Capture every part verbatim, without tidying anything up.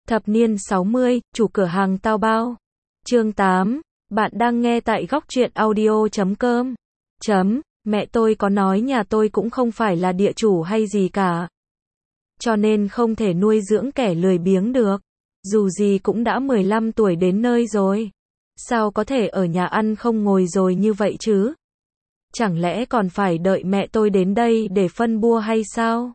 Thập niên sáu mươi, chủ cửa hàng Tao Bao. Chương tám, bạn đang nghe tại góc truyện audio chấm com. Chấm, mẹ tôi có nói nhà tôi cũng không phải là địa chủ hay gì cả. Cho nên không thể nuôi dưỡng kẻ lười biếng được. Dù gì cũng đã mười lăm tuổi đến nơi rồi. Sao có thể ở nhà ăn không ngồi rồi như vậy chứ? Chẳng lẽ còn phải đợi mẹ tôi đến đây để phân bua hay sao?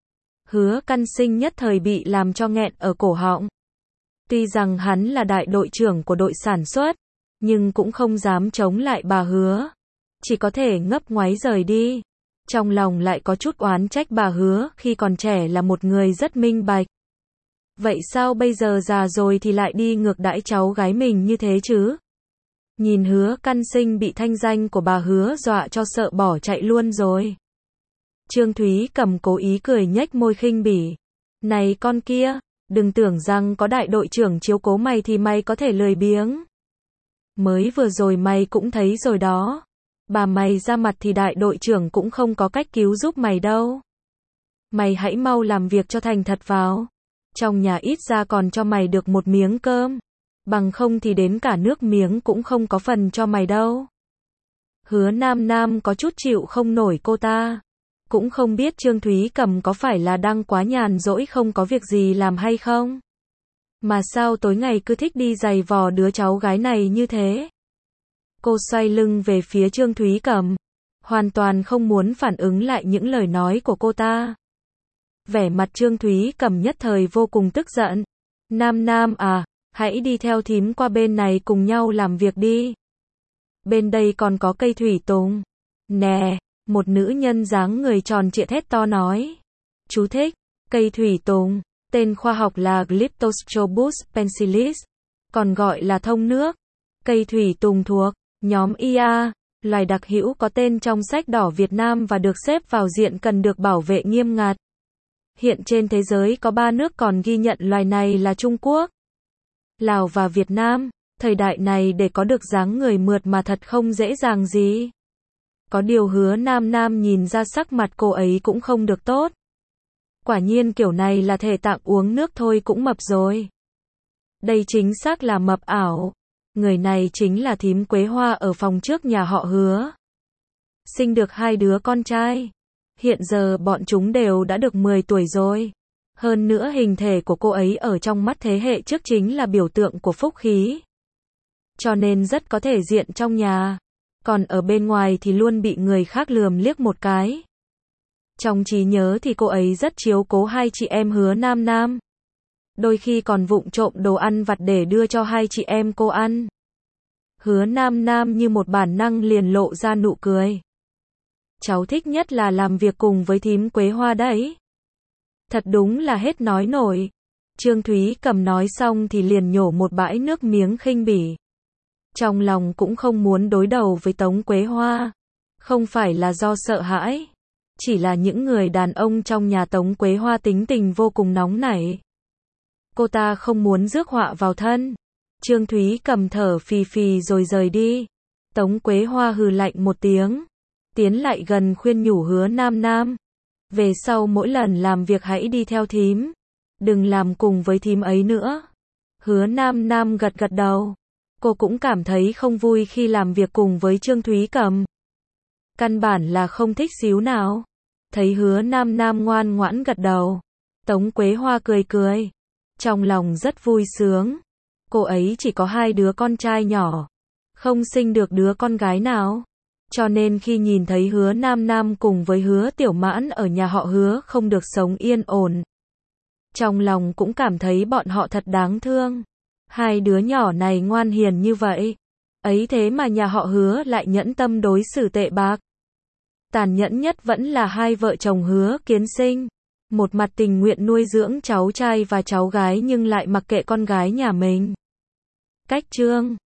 Hứa Căn Sinh nhất thời bị làm cho nghẹn ở cổ họng. Tuy rằng hắn là đại đội trưởng của đội sản xuất, nhưng cũng không dám chống lại bà Hứa. Chỉ có thể ngấp ngoáy rời đi. Trong lòng lại có chút oán trách bà Hứa khi còn trẻ là một người rất minh bạch. Vậy sao bây giờ già rồi thì lại đi ngược đãi cháu gái mình như thế chứ? Nhìn Hứa Căn Sinh bị thanh danh của bà Hứa dọa cho sợ bỏ chạy luôn rồi. Trương Thúy Cầm cố ý cười nhếch môi khinh bỉ. Này con kia, đừng tưởng rằng có đại đội trưởng chiếu cố mày thì mày có thể lười biếng. Mới vừa rồi mày cũng thấy rồi đó. Bà mày ra mặt thì đại đội trưởng cũng không có cách cứu giúp mày đâu. Mày hãy mau làm việc cho thành thật vào. Trong nhà ít ra còn cho mày được một miếng cơm. Bằng không thì đến cả nước miếng cũng không có phần cho mày đâu. Hứa Nam Nam có chút chịu không nổi cô ta. Cũng không biết Trương Thúy Cầm có phải là đang quá nhàn rỗi không có việc gì làm hay không? Mà sao tối ngày cứ thích đi giày vò đứa cháu gái này như thế? Cô xoay lưng về phía Trương Thúy Cầm, hoàn toàn không muốn phản ứng lại những lời nói của cô ta. Vẻ mặt Trương Thúy Cầm nhất thời vô cùng tức giận. Nam Nam à, hãy đi theo thím qua bên này cùng nhau làm việc đi. Bên đây còn có cây thủy tùng. Nè, một nữ nhân dáng người tròn trịa thét to nói. Chú thích, cây thủy tùng, tên khoa học là Glyptostrobus pensilis, còn gọi là thông nước. Cây thủy tùng thuộc nhóm i a, loài đặc hữu có tên trong sách đỏ Việt Nam và được xếp vào diện cần được bảo vệ nghiêm ngặt. Hiện trên thế giới có ba nước còn ghi nhận loài này là Trung Quốc, Lào và Việt Nam. Thời đại này để có được dáng người mượt mà thật không dễ dàng gì. Có điều Hứa Nam Nam nhìn ra sắc mặt cô ấy cũng không được tốt. Quả nhiên kiểu này là thể tạng uống nước thôi cũng mập rồi. Đây chính xác là mập ảo. Người này chính là thím Quế Hoa ở phòng trước nhà họ Hứa. Sinh được hai đứa con trai. Hiện giờ bọn chúng đều đã được mười tuổi rồi. Hơn nữa hình thể của cô ấy ở trong mắt thế hệ trước chính là biểu tượng của phúc khí. Cho nên rất có thể diện trong nhà. Còn ở bên ngoài thì luôn bị người khác lườm liếc một cái. Trong trí nhớ thì cô ấy rất chiếu cố hai chị em Hứa Nam Nam. Đôi khi còn vụng trộm đồ ăn vặt để đưa cho hai chị em cô ăn. Hứa Nam Nam như một bản năng liền lộ ra nụ cười. Cháu thích nhất là làm việc cùng với thím Quế Hoa đấy. Thật đúng là hết nói nổi. Trương Thúy Cầm nói xong thì liền nhổ một bãi nước miếng khinh bỉ. Trong lòng cũng không muốn đối đầu với Tống Quế Hoa. Không phải là do sợ hãi. Chỉ là những người đàn ông trong nhà Tống Quế Hoa tính tình vô cùng nóng nảy. Cô ta không muốn rước họa vào thân. Trương Thúy Cầm thở phì phì rồi rời đi. Tống Quế Hoa hừ lạnh một tiếng. Tiến lại gần khuyên nhủ Hứa Nam Nam. Về sau mỗi lần làm việc hãy đi theo thím. Đừng làm cùng với thím ấy nữa. Hứa Nam Nam gật gật đầu. Cô cũng cảm thấy không vui khi làm việc cùng với Trương Thúy Cầm. Căn bản là không thích xíu nào. Thấy Hứa Nam Nam ngoan ngoãn gật đầu. Tống Quế Hoa cười cười. Trong lòng rất vui sướng. Cô ấy chỉ có hai đứa con trai nhỏ. Không sinh được đứa con gái nào. Cho nên khi nhìn thấy Hứa Nam Nam cùng với Hứa Tiểu Mãn ở nhà họ Hứa không được sống yên ổn. Trong lòng cũng cảm thấy bọn họ thật đáng thương. Hai đứa nhỏ này ngoan hiền như vậy. Ấy thế mà nhà họ Hứa lại nhẫn tâm đối xử tệ bạc. Tàn nhẫn nhất vẫn là hai vợ chồng Hứa Kiến Sinh. Một mặt tình nguyện nuôi dưỡng cháu trai và cháu gái nhưng lại mặc kệ con gái nhà mình. Cách chương